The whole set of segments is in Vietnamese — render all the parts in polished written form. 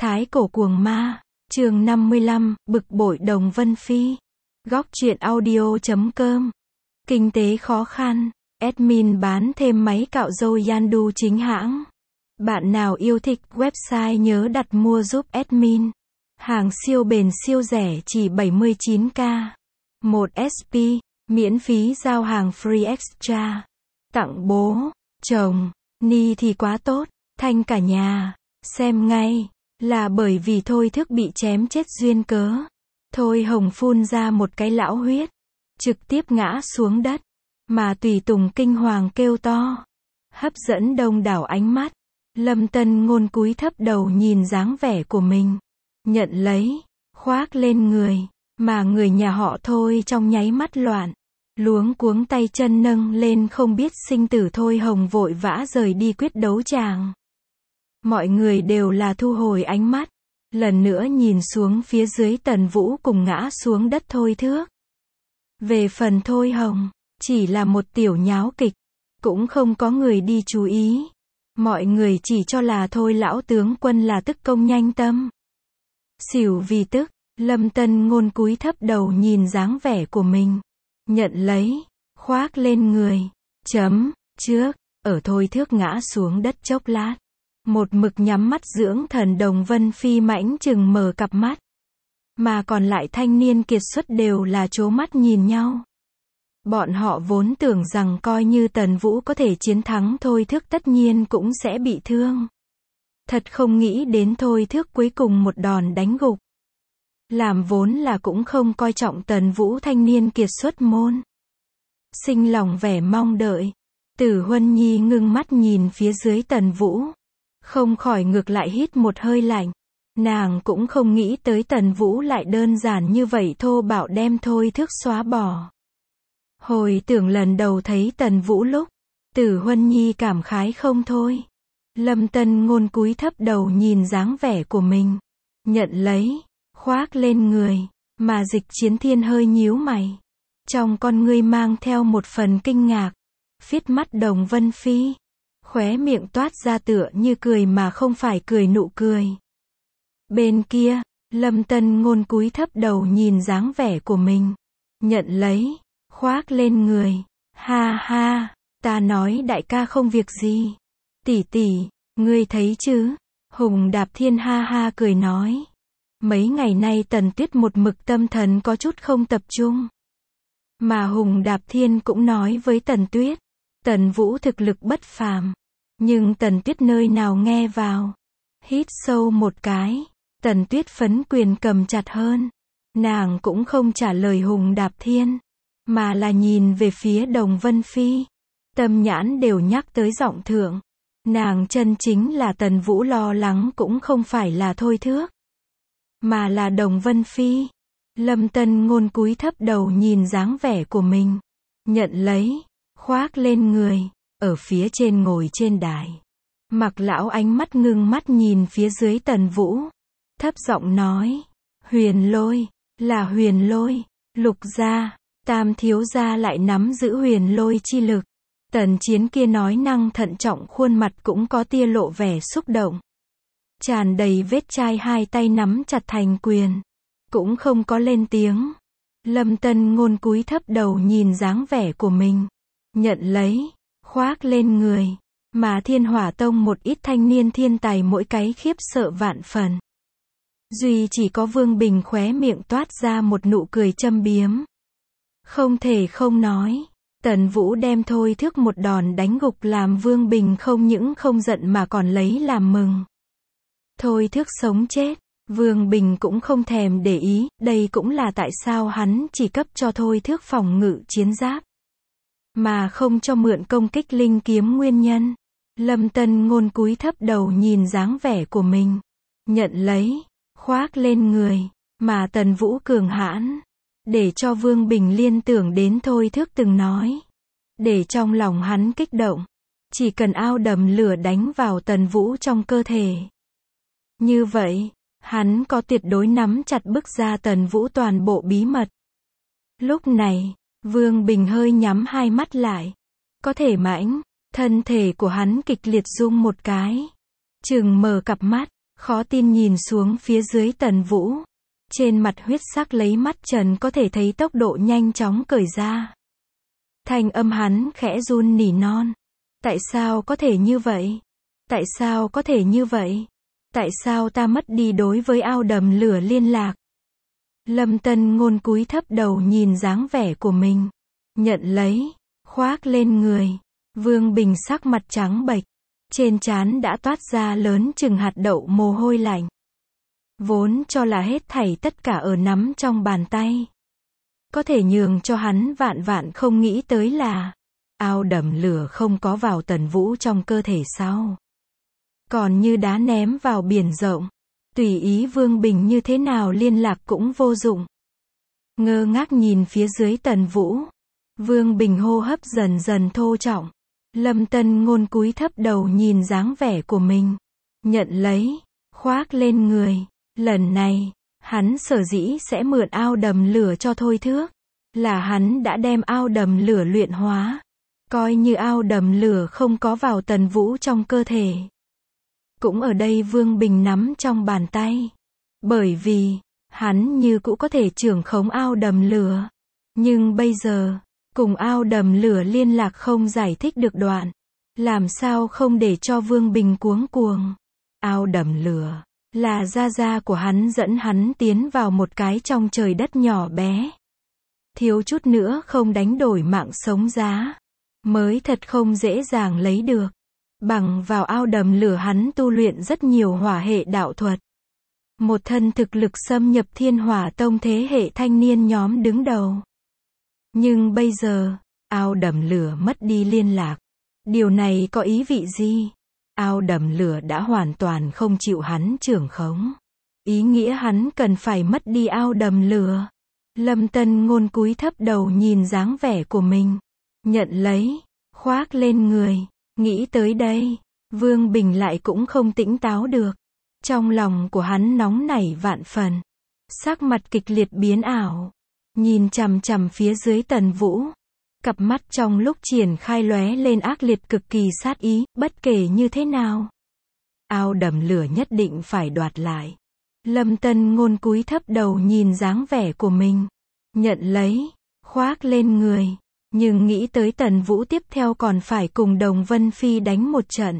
Thái cổ cuồng ma, chương 55, bực bội Đồng Vân Phi. Góc truyện audio.com. Kinh tế khó khăn, admin bán thêm máy cạo râu Yandu chính hãng. Bạn nào yêu thích website nhớ đặt mua giúp admin. Hàng siêu bền siêu rẻ chỉ 79k. 1 SP, miễn phí giao hàng free extra. Tặng bố, chồng, ni thì quá tốt, thanh cả nhà. Xem ngay, là bởi vì Thôi Thức bị chém chết duyên cớ. Thôi Hồng phun ra một cái lão huyết, trực tiếp ngã xuống đất, mà Tùy Tùng kinh hoàng kêu to, hấp dẫn đông đảo ánh mắt. Lâm Tân Ngôn cúi thấp đầu nhìn dáng vẻ của mình, nhận lấy, khoác lên người, mà người nhà họ Thôi trong nháy mắt loạn, luống cuống tay chân nâng lên không biết sinh tử. Thôi Hồng vội vã rời đi quyết đấu tràng. Mọi người đều là thu hồi ánh mắt, lần nữa nhìn xuống phía dưới Tần Vũ cùng ngã xuống đất Thôi Thước. Về phần Thôi Hồng, chỉ là một tiểu nháo kịch, cũng không có người đi chú ý. Mọi người chỉ cho là Thôi lão tướng quân là tức công nhanh tâm. Xỉu vì tức, Lâm Tân Ngôn cúi thấp đầu nhìn dáng vẻ của mình, nhận lấy, khoác lên người. Trước, ở Thôi Thước ngã xuống đất chốc lát, một mực nhắm mắt dưỡng thần Đồng Vân Phi mãnh chừng mở cặp mắt, mà còn lại thanh niên kiệt xuất đều là trố mắt nhìn nhau. Bọn họ vốn tưởng rằng coi như Tần Vũ có thể chiến thắng Thôi Thước tất nhiên cũng sẽ bị thương. Thật không nghĩ đến Thôi Thước cuối cùng một đòn đánh gục. Làm vốn là cũng không coi trọng Tần Vũ thanh niên kiệt xuất môn. Sinh lòng vẻ mong đợi, Tử Huân Nhi ngưng mắt nhìn phía dưới Tần Vũ, không khỏi ngược lại hít một hơi lạnh. Nàng cũng không nghĩ tới Tần Vũ lại đơn giản như vậy thô bạo đem Thôi Thước xóa bỏ. Hồi tưởng lần đầu thấy Tần Vũ lúc, Tử Huân Nhi cảm khái không thôi. Lâm Tân Ngôn cúi thấp đầu nhìn dáng vẻ của mình, nhận lấy, khoác lên người, mà Dịch Chiến Thiên hơi nhíu mày, trong con ngươi mang theo một phần kinh ngạc, phiết mắt Đồng Vân Phi, khóe miệng toát ra tựa như cười mà không phải cười nụ cười. Bên kia, Lâm Tân Ngôn cúi thấp đầu nhìn dáng vẻ của mình, nhận lấy, khoác lên người. Ha ha, ta nói đại ca không việc gì. Tỷ tỷ, ngươi thấy chứ? Hùng Đạp Thiên ha ha cười nói. Mấy ngày nay Tần Tuyết một mực tâm thần có chút không tập trung. Mà Hùng Đạp Thiên cũng nói với Tần Tuyết, Tần Vũ thực lực bất phàm. Nhưng Tần Tuyết nơi nào nghe vào. Hít sâu một cái, Tần Tuyết phấn quyền cầm chặt hơn. Nàng cũng không trả lời Hùng Đạp Thiên, mà là nhìn về phía Đồng Vân Phi. Tâm nhãn đều nhắc tới giọng thượng. Nàng chân chính là Tần Vũ lo lắng cũng không phải là Thôi Thước, mà là Đồng Vân Phi. Lâm Tân Ngôn cúi thấp đầu nhìn dáng vẻ của mình, nhận lấy, khoác lên người, ở phía trên ngồi trên đài. Mặc Lão ánh mắt ngưng mắt nhìn phía dưới Tần Vũ, thấp giọng nói, Huyền Lôi, là Huyền Lôi, Lục gia, Tam thiếu gia lại nắm giữ Huyền Lôi chi lực. Tần Chiến kia nói năng thận trọng, khuôn mặt cũng có tia lộ vẻ xúc động, tràn đầy vết chai, hai tay nắm chặt thành quyền, cũng không có lên tiếng. Lâm Tân Ngôn cúi thấp đầu nhìn dáng vẻ của mình, nhận lấy, khoác lên người, mà Thiên Hỏa Tông một ít thanh niên thiên tài mỗi cái khiếp sợ vạn phần. Duy chỉ có Vương Bình khóe miệng toát ra một nụ cười châm biếm. Không thể không nói, Tần Vũ đem Thôi Thước một đòn đánh gục làm Vương Bình không những không giận mà còn lấy làm mừng. Thôi Thước sống chết, Vương Bình cũng không thèm để ý, đây cũng là tại sao hắn chỉ cấp cho Thôi Thước phòng ngự chiến giáp, mà không cho mượn công kích linh kiếm nguyên nhân. Lâm Tân Ngôn cúi thấp đầu nhìn dáng vẻ của mình, nhận lấy, khoác lên người, mà Tần Vũ cường hãn, để cho Vương Bình liên tưởng đến Thôi Thước từng nói, để trong lòng hắn kích động, chỉ cần ao đầm lửa đánh vào Tần Vũ trong cơ thể. Như vậy, hắn có tuyệt đối nắm chặt bức ra Tần Vũ toàn bộ bí mật. Lúc này, Vương Bình hơi nhắm hai mắt lại, có thể mãnh, thân thể của hắn kịch liệt rung một cái, chừng mở cặp mắt, Khó tin nhìn xuống phía dưới Tần Vũ. Trên mặt huyết sắc lấy mắt trần có thể thấy tốc độ nhanh chóng cởi ra. Thanh âm hắn khẽ run nỉ non. Tại sao có thể như vậy? Tại sao có thể như vậy? Tại sao ta mất đi đối với ao đầm lửa liên lạc? Lâm Tân Ngôn cúi thấp đầu nhìn dáng vẻ của mình. Nhận lấy, khoác lên người. Vương Bình sắc mặt trắng bệch. Trên trán đã toát ra lớn chừng hạt đậu mồ hôi lạnh. Vốn cho là hết thảy tất cả ở nắm trong bàn tay. Có thể nhường cho hắn vạn vạn không nghĩ tới là ao đầm lửa không có vào Tần Vũ trong cơ thể sao? Còn như đá ném vào biển rộng. Tùy ý Vương Bình như thế nào liên lạc cũng vô dụng. Ngơ ngác nhìn phía dưới Tần Vũ. Vương Bình hô hấp dần dần thô trọng. Lâm Tân Ngôn cúi thấp đầu nhìn dáng vẻ của mình. Nhận lấy, khoác lên người. Lần này, hắn sở dĩ sẽ mượn ao đầm lửa cho thôi thước. Là hắn đã đem ao đầm lửa luyện hóa. Coi như ao đầm lửa không có vào Tần Vũ trong cơ thể. Cũng ở đây Vương Bình nắm trong bàn tay. Bởi vì, hắn như cũ có thể trưởng khống ao đầm lửa. Nhưng bây giờ, cùng ao đầm lửa liên lạc không giải thích được đoạn. Làm sao không để cho Vương Bình cuống cuồng. Ao đầm lửa, là gia gia của hắn dẫn hắn tiến vào một cái trong trời đất nhỏ bé. Thiếu chút nữa không đánh đổi mạng sống giá. Mới thật không dễ dàng lấy được. Bằng vào ao đầm lửa hắn tu luyện rất nhiều hỏa hệ đạo thuật. Một thân thực lực xâm nhập Thiên Hỏa Tông thế hệ thanh niên nhóm đứng đầu. Nhưng bây giờ, ao đầm lửa mất đi liên lạc. Điều này có ý vị gì? Ao đầm lửa đã hoàn toàn không chịu hắn trưởng khống. Ý nghĩa hắn cần phải mất đi ao đầm lửa. Lâm Tân Ngôn cúi thấp đầu nhìn dáng vẻ của mình. Nhận lấy, khoác lên người. Nghĩ tới đây, Vương Bình lại cũng không tỉnh táo được. Trong lòng của hắn nóng nảy vạn phần. Sắc mặt kịch liệt biến ảo. Nhìn chằm chằm phía dưới Tần Vũ. Cặp mắt trong lúc triển khai lóe lên ác liệt cực kỳ sát ý, bất kể như thế nào. Ao đầm lửa nhất định phải đoạt lại. Lâm Tân Ngôn cúi thấp đầu nhìn dáng vẻ của mình. Nhận lấy, khoác lên người. Nhưng nghĩ tới Tần Vũ tiếp theo còn phải cùng Đồng Vân Phi đánh một trận.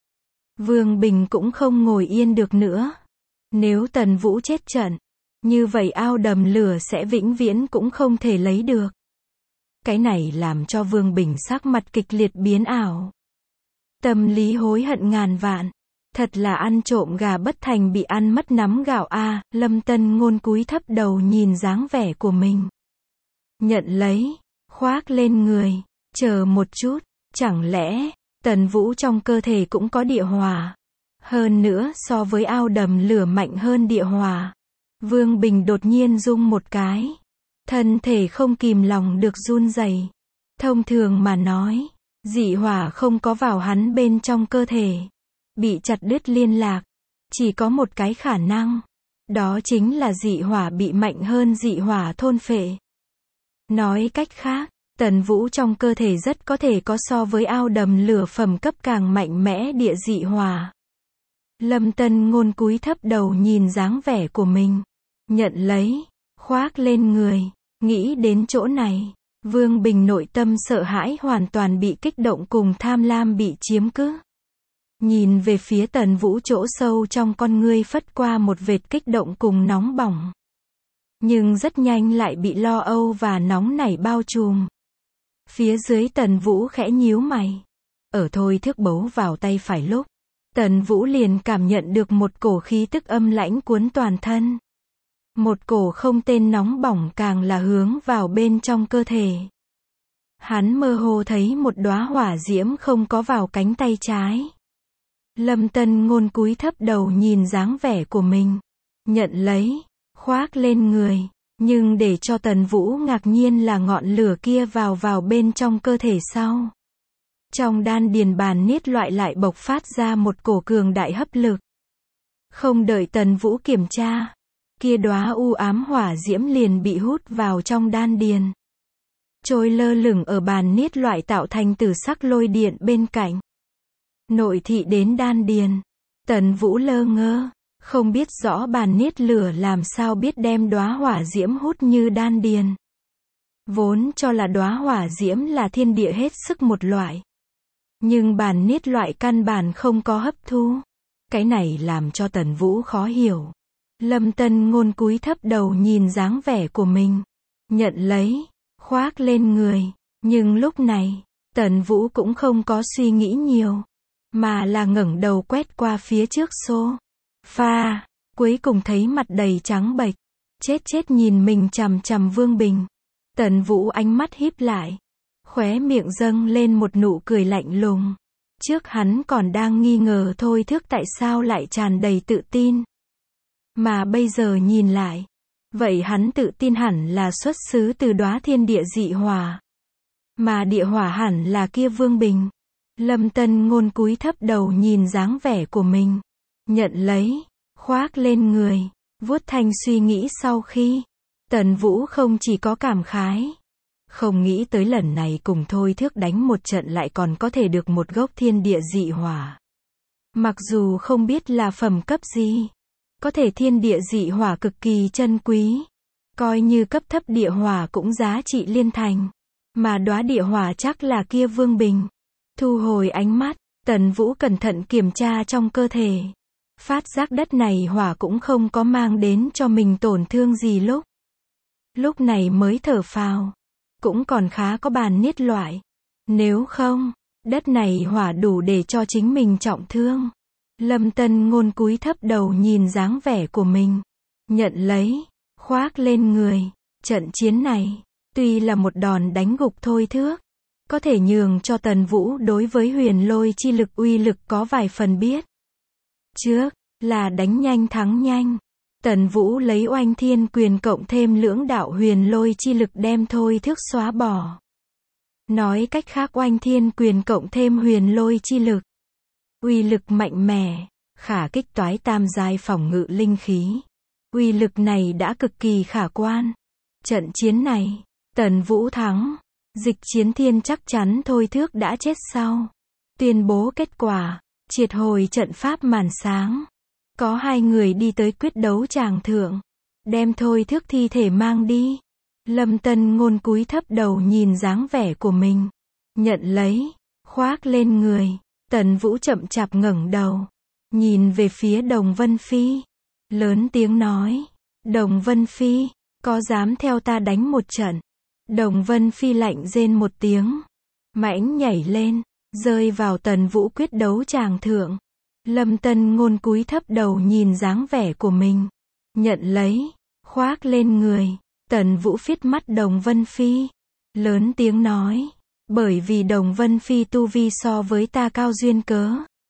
Vương Bình cũng không ngồi yên được nữa. Nếu Tần Vũ chết trận, như vậy ao đầm lửa sẽ vĩnh viễn cũng không thể lấy được. Cái này làm cho Vương Bình sắc mặt kịch liệt biến ảo. Tâm lý hối hận ngàn vạn. Thật là ăn trộm gà bất thành bị ăn mất nắm gạo a. Lâm Tân Ngôn cúi thấp đầu nhìn dáng vẻ của mình. Nhận lấy, khoác lên người. Chờ một chút, chẳng lẽ Tần Vũ trong cơ thể cũng có địa hỏa? Hơn nữa so với ao đầm lửa mạnh hơn địa hỏa. Vương Bình đột nhiên rung một cái. Thân thể không kìm lòng được run rẩy. Thông thường mà nói, dị hỏa không có vào hắn bên trong cơ thể. Bị chặt đứt liên lạc. Chỉ có một cái khả năng. Đó chính là dị hỏa bị mạnh hơn dị hỏa thôn phệ. Nói cách khác, Tần Vũ trong cơ thể rất có thể có so với ao đầm lửa phẩm cấp càng mạnh mẽ địa dị hỏa. Lâm Tân Ngôn cúi thấp đầu nhìn dáng vẻ của mình. Nhận lấy, khoác lên người. Nghĩ đến chỗ này, Vương Bình nội tâm sợ hãi hoàn toàn bị kích động cùng tham lam bị chiếm cứ. Nhìn về phía Tần Vũ chỗ sâu trong con ngươi phất qua một vệt kích động cùng nóng bỏng. Nhưng rất nhanh lại bị lo âu và nóng nảy bao trùm. Phía dưới Tần Vũ khẽ nhíu mày. Ở thôi thước bấu vào tay phải lúc, Tần Vũ liền cảm nhận được một cổ khí tức âm lãnh cuốn toàn thân. Một cổ không tên nóng bỏng càng là hướng vào bên trong cơ thể. Hắn mơ hồ thấy một đóa hỏa diễm không có vào cánh tay trái. Lâm Tân Ngôn cúi thấp đầu nhìn dáng vẻ của mình. Nhận lấy, khoác lên người. Nhưng để cho Tần Vũ ngạc nhiên là ngọn lửa kia vào bên trong cơ thể sau. Trong đan điền bàn niết loại lại bộc phát ra một cổ cường đại hấp lực. Không đợi Tần Vũ kiểm tra, kia đóa u ám hỏa diễm liền bị hút vào trong đan điền. Trôi lơ lửng ở bàn niết loại tạo thành tử sắc lôi điện bên cạnh. Nội thị đến đan điền. Tần Vũ lơ ngơ, Không biết rõ bàn niết lửa làm sao biết đem đóa hỏa diễm hút như đan điền. Vốn cho là đóa hỏa diễm là thiên địa hết sức một loại. Nhưng bàn niết loại căn bản không có hấp thu. Cái này làm cho Tần Vũ khó hiểu. Lâm Tân Ngôn cúi thấp đầu nhìn dáng vẻ của mình. Nhận lấy, khoác lên người. Nhưng lúc này, Tần Vũ cũng không có suy nghĩ nhiều. Mà là ngẩng đầu quét qua phía trước sofa. Cuối cùng thấy mặt đầy trắng bệch. Chết nhìn mình chằm chằm Vương Bình. Tần Vũ ánh mắt híp lại. Khóe miệng dâng lên một nụ cười lạnh lùng. Trước hắn còn đang nghi ngờ Thôi Thước tại sao lại tràn đầy tự tin. Mà bây giờ nhìn lại. Vậy hắn tự tin hẳn là xuất xứ từ đóa thiên địa dị hỏa. Mà địa hỏa hẳn là kia Vương Bình. Lâm Tân Ngôn cúi thấp đầu nhìn dáng vẻ của mình. Nhận lấy, khoác lên người, vuốt thanh suy nghĩ sau khi. Tần Vũ không chỉ có cảm khái. Không nghĩ tới lần này cùng Thôi Thước đánh một trận lại còn có thể được một gốc thiên địa dị hỏa. Mặc dù không biết là phẩm cấp gì. Có thể thiên địa dị hỏa cực kỳ chân quý. Coi như cấp thấp địa hỏa cũng giá trị liên thành. Mà đóa địa hỏa chắc là kia Vương Bình. Thu hồi ánh mắt, Tần Vũ cẩn thận kiểm tra trong cơ thể. Phát giác đất này hỏa cũng không có mang đến cho mình tổn thương gì lúc này mới thở phào. Cũng còn khá có bàn niết loại. Nếu không, đất này hỏa đủ để cho chính mình trọng thương. Lâm Tân Ngôn cúi thấp đầu nhìn dáng vẻ của mình. Nhận lấy, khoác lên người. Trận chiến này, tuy là một đòn đánh gục Thôi Thước. Có thể nhường cho Tần Vũ đối với huyền lôi chi lực uy lực có vài phần biết. Trước, là đánh nhanh thắng nhanh. Tần Vũ lấy Oanh Thiên Quyền cộng thêm lưỡng đạo huyền lôi chi lực đem Thôi Thước xóa bỏ. Nói cách khác Oanh Thiên Quyền cộng thêm huyền lôi chi lực. Uy lực mạnh mẽ, khả kích toái tam giai phòng ngự linh khí. Uy lực này đã cực kỳ khả quan. Trận chiến này, Tần Vũ thắng. Dịch Chiến Thiên chắc chắn Thôi Thước đã chết sau. Tuyên bố kết quả, triệt hồi trận pháp màn sáng. Có hai người đi tới quyết đấu tràng thượng. Đem Thôi Thước thi thể mang đi. Lâm Tân Ngôn cúi thấp đầu nhìn dáng vẻ của mình. Nhận lấy, khoác lên người. Tần Vũ chậm chạp ngẩng đầu. Nhìn về phía Đồng Vân Phi. Lớn tiếng nói. Đồng Vân Phi, có dám theo ta đánh một trận? Đồng Vân Phi lạnh rên một tiếng. Mãnh nhảy lên, rơi vào Tần Vũ quyết đấu tràng thượng. Lâm Tân Ngôn cúi thấp đầu nhìn dáng vẻ của mình. Nhận lấy, khoác lên người. Tần Vũ phiết mắt Đồng Vân Phi. Lớn tiếng nói. Bởi vì Đồng Vân Phi tu vi so với ta cao duyên cớ.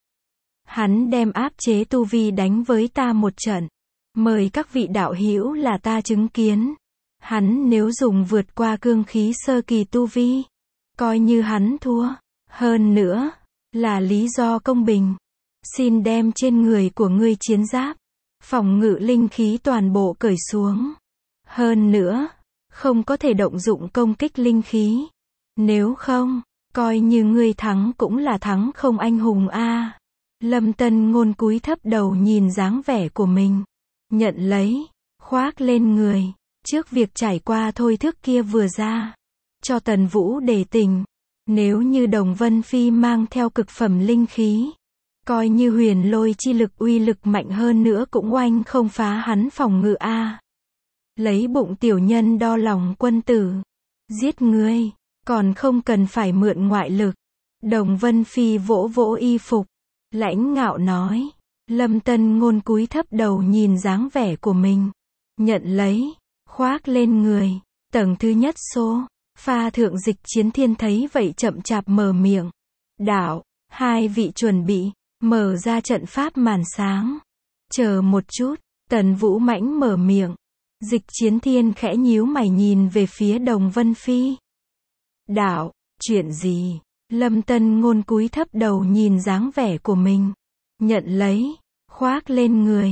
Hắn đem áp chế tu vi đánh với ta một trận. Mời các vị đạo hữu là ta chứng kiến. Hắn nếu dùng vượt qua cương khí sơ kỳ tu vi. Coi như hắn thua. Hơn nữa, là lý do công bình. Xin đem trên người của ngươi chiến giáp. Phòng ngự linh khí toàn bộ cởi xuống. Hơn nữa, không có thể động dụng công kích linh khí. Nếu không, coi như ngươi thắng cũng là thắng không anh hùng a. Lâm Tân Ngôn cúi thấp đầu nhìn dáng vẻ của mình. Nhận lấy, khoác lên người. Trước việc trải qua Thôi Thước kia vừa ra. Cho Tần Vũ đề tình. Nếu như Đồng Vân Phi mang theo cực phẩm linh khí. Coi như huyền lôi chi lực uy lực mạnh hơn nữa cũng oanh không phá hắn phòng ngự a. Lấy bụng tiểu nhân đo lòng quân tử. Giết ngươi, còn không cần phải mượn ngoại lực. Đồng Vân Phi vỗ vỗ y phục. Lãnh ngạo nói. Lâm Tân Ngôn cúi thấp đầu nhìn dáng vẻ của mình. Nhận lấy, khoác lên người. Tầng thứ nhất pha thượng Dịch Chiến Thiên thấy vậy chậm chạp mở miệng. Đạo, hai vị chuẩn bị, mở ra trận pháp màn sáng. Chờ một chút, Tần Vũ mãnh mở miệng. Dịch Chiến Thiên khẽ nhíu mày nhìn về phía Đồng Vân Phi. Đạo, chuyện gì? Lâm Tân Ngôn cúi thấp đầu nhìn dáng vẻ của mình. Nhận lấy, khoác lên người.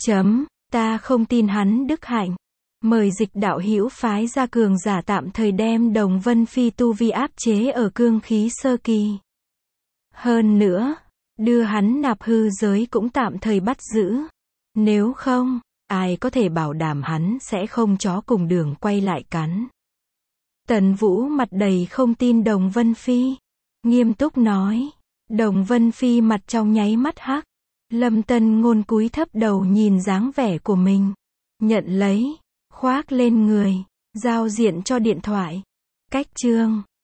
Ta không tin hắn đức hạnh. Mời Dịch đạo hữu phái ra cường giả tạm thời đem Đồng Vân Phi tu vi áp chế ở cương khí sơ kỳ. Hơn nữa, đưa hắn nạp hư giới cũng tạm thời bắt giữ. Nếu không, ai có thể bảo đảm hắn sẽ không chó cùng đường quay lại cắn. Tần Vũ mặt đầy không tin Đồng Vân Phi. Nghiêm túc nói. Đồng Vân Phi mặt trong nháy mắt hắc. Lâm Tân Ngôn cúi thấp đầu nhìn dáng vẻ của mình. Nhận lấy. Khoác lên người. Giao diện cho điện thoại. Cách chương.